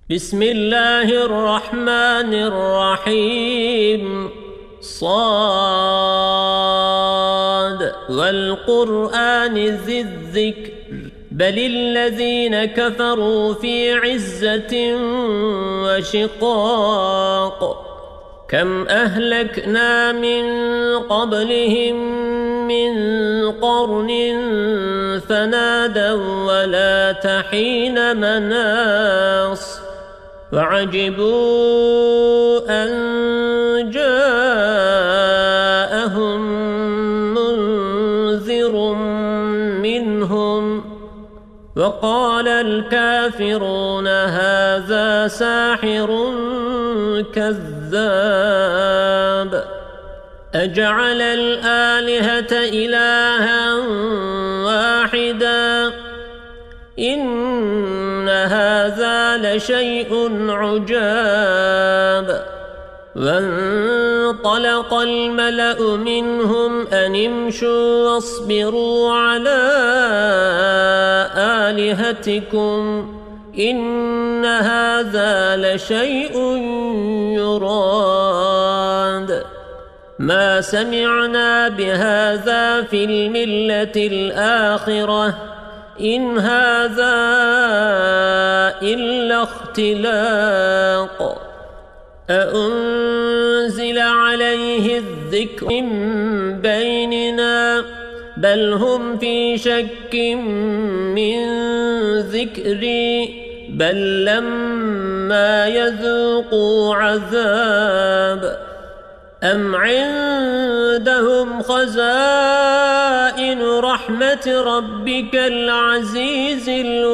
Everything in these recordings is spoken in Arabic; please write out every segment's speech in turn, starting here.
بسم الله الرحمن الرحيم صاد والقرآن ذي الذكر بل الذين كفروا في عزة وشقاق كم أهلكنا من قبلهم من قرن فنادوا ولا تحين مناص وعجبوا أن جاءهم منذر منهم وقال الكافرون هذا ساحر كذاب أجعل الآلهة إلها واحدا إن هذا لشيء عجاب وانطلق الملأ منهم أن امشوا واصبروا على آلهتكم إن هذا لشيء يراد ما سمعنا بهذا في الملة الآخرة إن هذا إلا اختلاق أأنزل عليه الذكر من بيننا بل هم في شك من ذكري بل لما يذوقوا عذاب أم عندهم خزائن رحمة ربك العزيز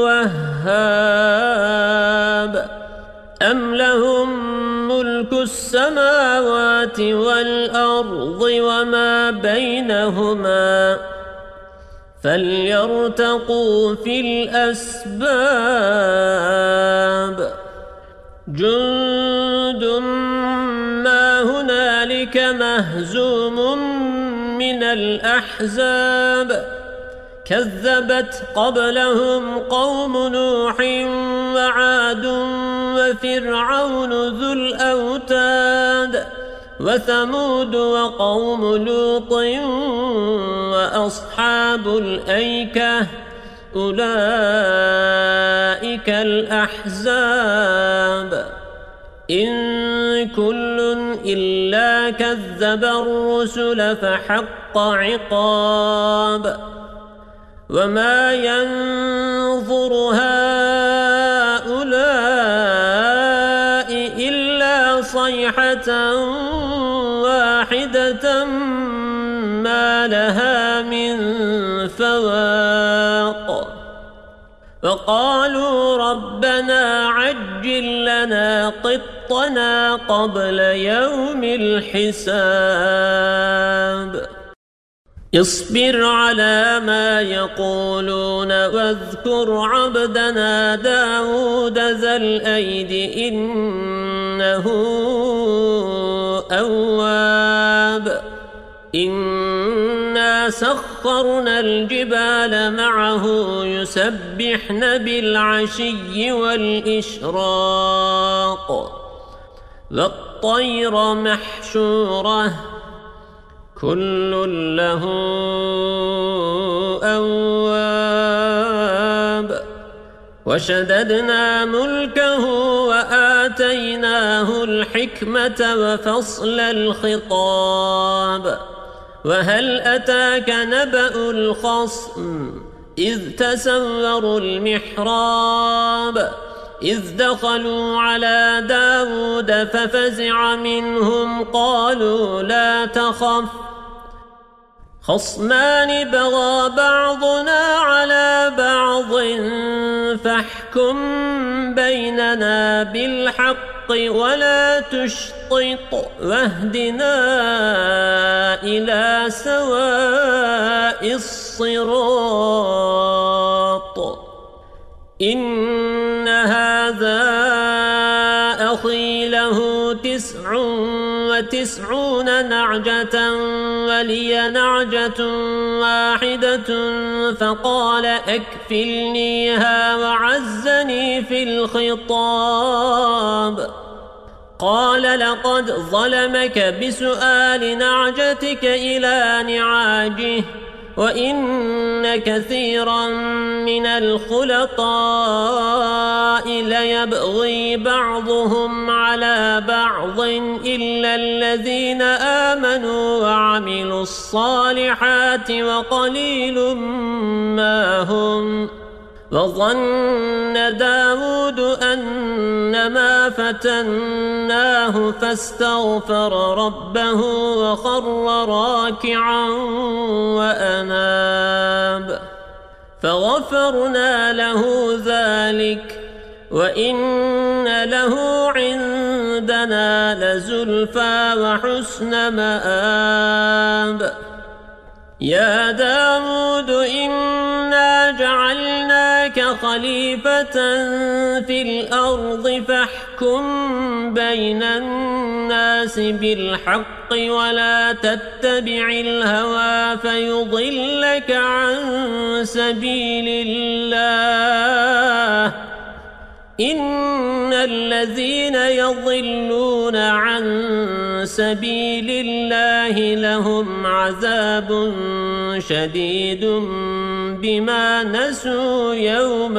الوهاب أم لهم ملك السماوات والأرض وما بينهما فليرتقوا في الأسباب جند ما هنالك مهزوم من الأحزاب كذبت قبلهم قوم نوح وعاد وفرعون ذو الأوتاد وثمود وقوم لوط وأصحاب الأيكة أولئك الأحزاب إن كل إلا كذب الرسل فحق عقاب وما ينظر هؤلاء إلا صيحة واحدة ما لها من فواق وقالوا ربنا عجل لنا قطنا قبل يوم الحساب اصبر على ما يقولون واذكر عبدنا داود ذا الأيد إنه أواب إنا سخرنا الجبال معه يسبحن بالعشي والإشراق والطير محشورة كل له أواب وشددنا ملكه وآتيناه الحكمة وفصل الخطاب وهل أتاك نبأ الخصم إذ تسوروا المحراب إذ دخلوا على داود ففزع منهم قالوا لا تخف خصمان بغى بعضنا على بعض فاحكم بيننا بالحق ولا تشطط واهدنا إلى سواء الصراط إن هذا أخي له 99 نعجة ولي نعجة واحدة فقال أكفلنيها وعزني في الخطاب. قال لقد ظلمك بسؤال نعجتك إلى نعاجه وإن كثيرا من الخلطاء ليبغي بعضهم على بعض إلا الذين آمنوا وعملوا الصالحات وقليل ما هم. وظن داود أنما فتناه فاستغفر ربه وخر راكعا وأناب فغفرنا له ذلك وإن له عندنا لزلفى وحسن مآب. يا داود إنا جعلناك خليفة في الأرض فاحكم بين الناس بالحق ولا تتبع الهوى فيضلك عن سبيل الله. إن الذين يضلون عن سبيل الله لهم عذاب شديد بما نسوا يوم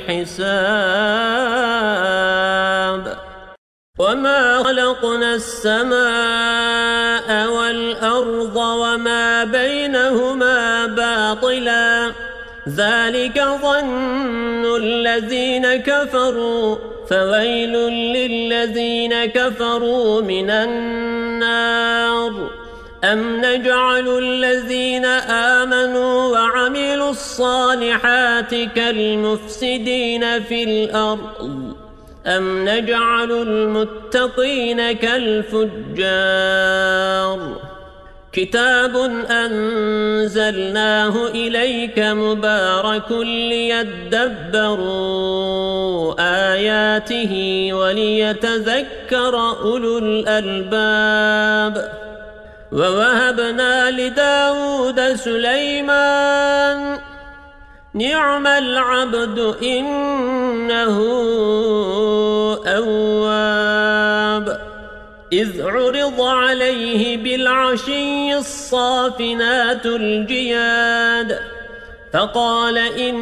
الحساب. وما خلقنا السماء والأرض وما بينهما باطلا ذلك ظن الذين كفروا فويل للذين كفروا من النار. أم نجعل الذين آمنوا وعملوا الصالحات كالمفسدين في الأرض أم نجعل المتقين كالفجار. كتاب أنزلناه إليك مبارك ليدبروا آياته وليتذكر أولو الألباب. ووهبنا لداود سليمان نعم العبد إنه أواب. إذ عرض عليه بالعشي الصافنات الجياد فقال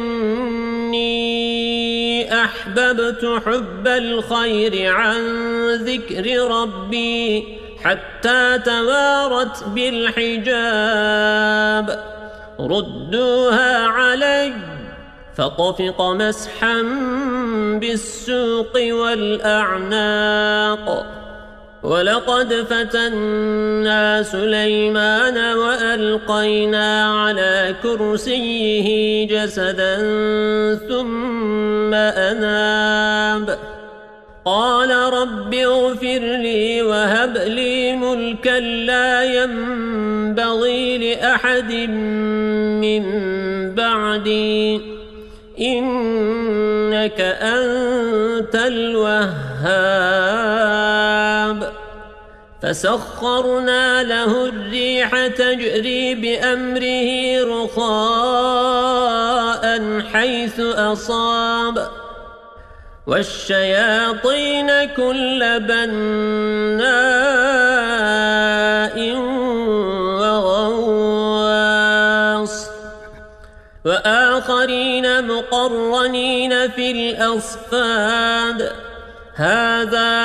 إني أحببت حب الخير عن ذكر ربي حتى توارت بالحجاب. ردوها علي فطفق مسحا بالسوق والأعناق. ولقد فتنا سليمان وألقينا على كرسيه جسدا ثم أناب. قال رب اغفر لي وهب لي ملكا لا ينبغي لأحد من بعدي إنك أنت الوهاب. فسخرنا له الريح تجري بأمره رخاء حيث أصاب والشياطين كل بناء وغواص وآخرين مقرنين في الأصفاد. هذا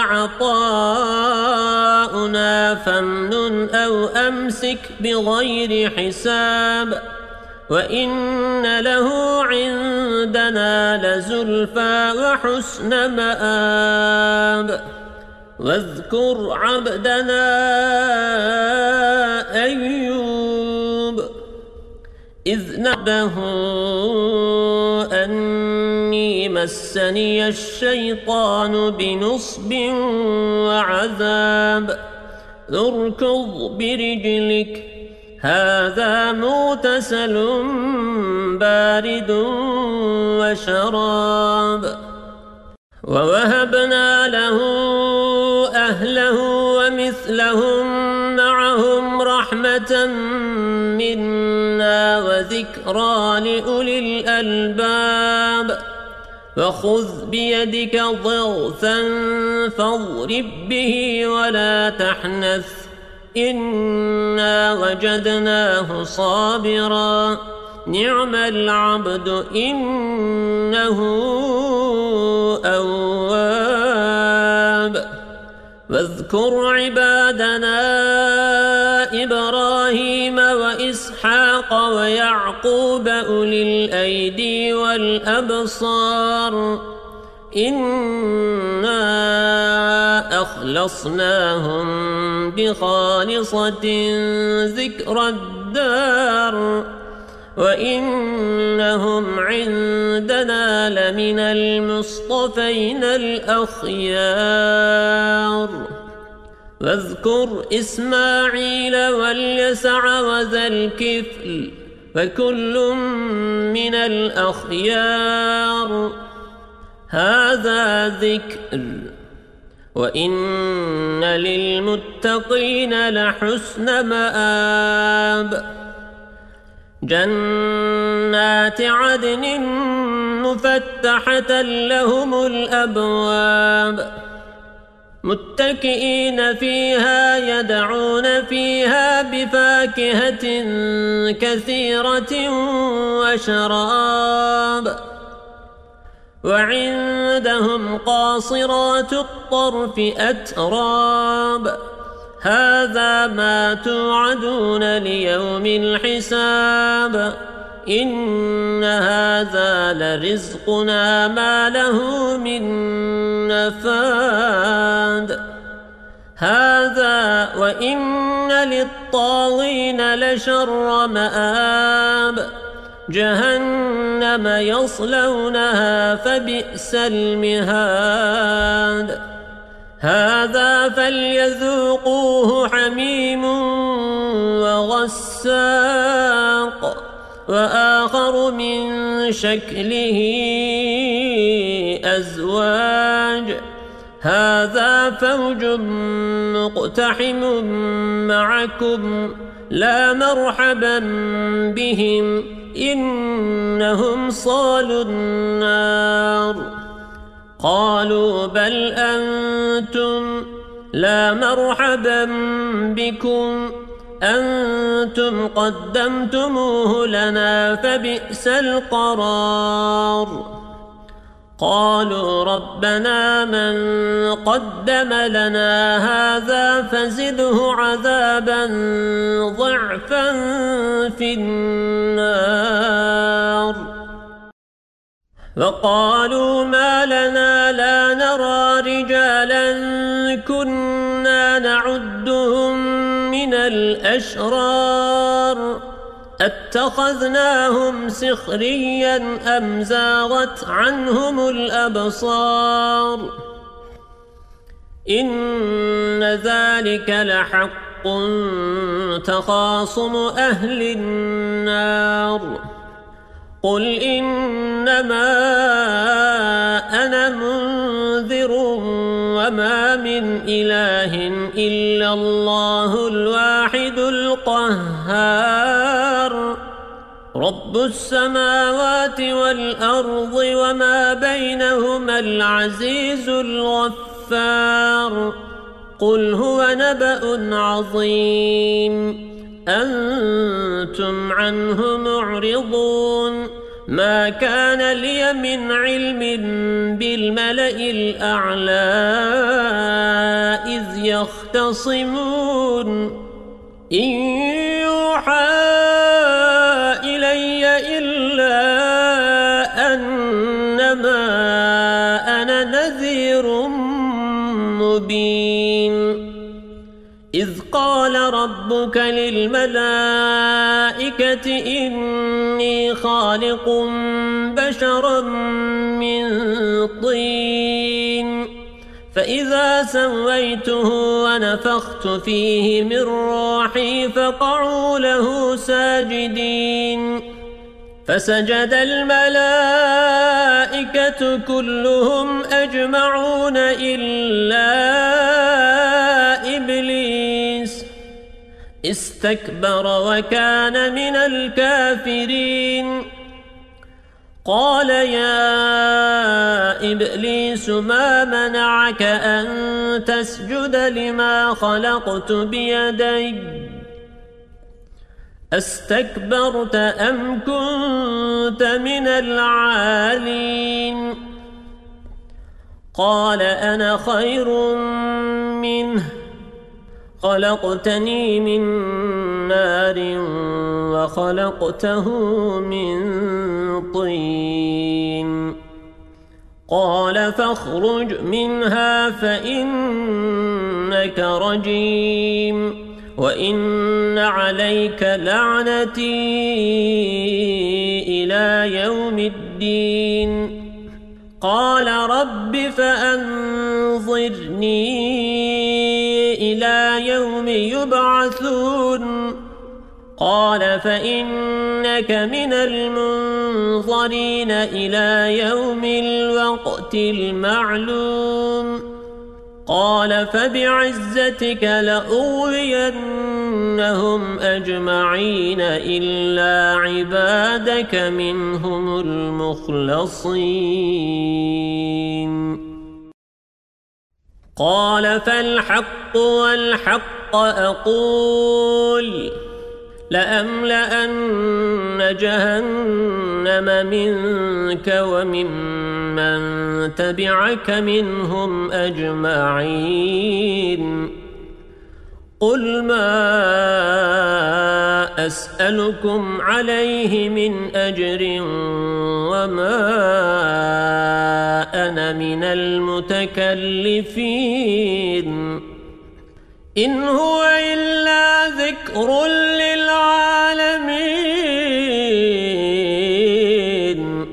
عطاؤنا فامنن أو أمسك بغير حساب وإن له عندنا لزلفى وحسن مآب. واذكر عبدنا أيوب إذ نبه أني مسني الشيطان بنصب وعذاب. اركض برجلك هذا مغتسل بارد وشراب. ووهبنا له أهله ومثلهم معهم رحمة منا وذكرى لأولي الألباب وخذ بيدك ضغثا فاضرب به ولا تحنث إنا وجدناه صابرا نعم العبد إنه أواب واذكر عبادنا إبراهيم وإسحاق ويعقوب أولي الأيدي والأبصار إنا أخلصناهم بخالصة ذكر الدار وإنهم عندنا لمن المصطفين الأخيار واذكر إسماعيل واليسع وذا الكفل فكل من الأخيار هذا ذكر وإن للمتقين لحسن مآب جنات عدن مفتحة لهم الأبواب متكئين فيها يدعون فيها بفاكهة كثيرة وشراب وعندهم قاصرات الطرف أتراب هذا ما توعدون ليوم الحساب إن هذا لرزقنا ما له من نفاد هذا وإن للطاغين لشر مآب جهنم يصلونها فبئس المهاد هذا فليذوقوه حميم وغساق وآخر من شكله أزواج هذا فوج مقتحم معكم لا مرحبا بهم إنهم صالوا النار قالوا بل أنتم لا مرحبا بكم أنتم قدمتموه لنا فبئس القرار قالوا ربنا من قدم لنا هذا فزده عذابا ضعفا في النار وقالوا ما لنا لا نرى رجالا كنا نعدهم من الأشرار اتخذناهم سخريا أم زاغت عنهم الأبصار إن ذلك لحق تخاصم أهل النار قل إنما أنا منذر وما من إله إلا الله الواحد القهار رب السماوات والأرض وما بينهما العزيز الغفار قل هو نبأ عظيم أنتم عنه معرضون ما كان لي من علم بالملأ الأعلى إذ يختصمون إن يوحى إلي إلا أنما أنا نذير مبين إذ قال ربك للملائكة إني خالق بشرا من طين فإذا سويته ونفخت فيه من روحي فقعوا له ساجدين فسجد الملائكة كلهم أجمعون إلا استكبر وكان من الكافرين قال يا إبليس ما منعك أن تسجد لما خلقت بيدي استكبرت أم كنت من العالين قال أنا خير منه خلقتني من نار وخلقته من طين قال فاخرج منها فإنك رجيم وإن عليك لعنتي إلى يوم الدين قال رب فأنظرني إلى يوم يبعثون قال فإنك من المنظرين إلى يوم الوقت المعلوم قال فبعزتك لأغوينهم أجمعين إلا عبادك منهم المخلصين قال فالحق والحق أقول لأملأن جهنم منك وممن تبعك منهم أجمعين قل ما أسألكم عليه من أجر وما أنا من المتكلفين إن هو إلا ذكر للعالمين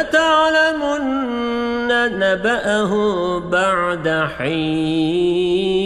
ولتعلمن نبأه بعد حين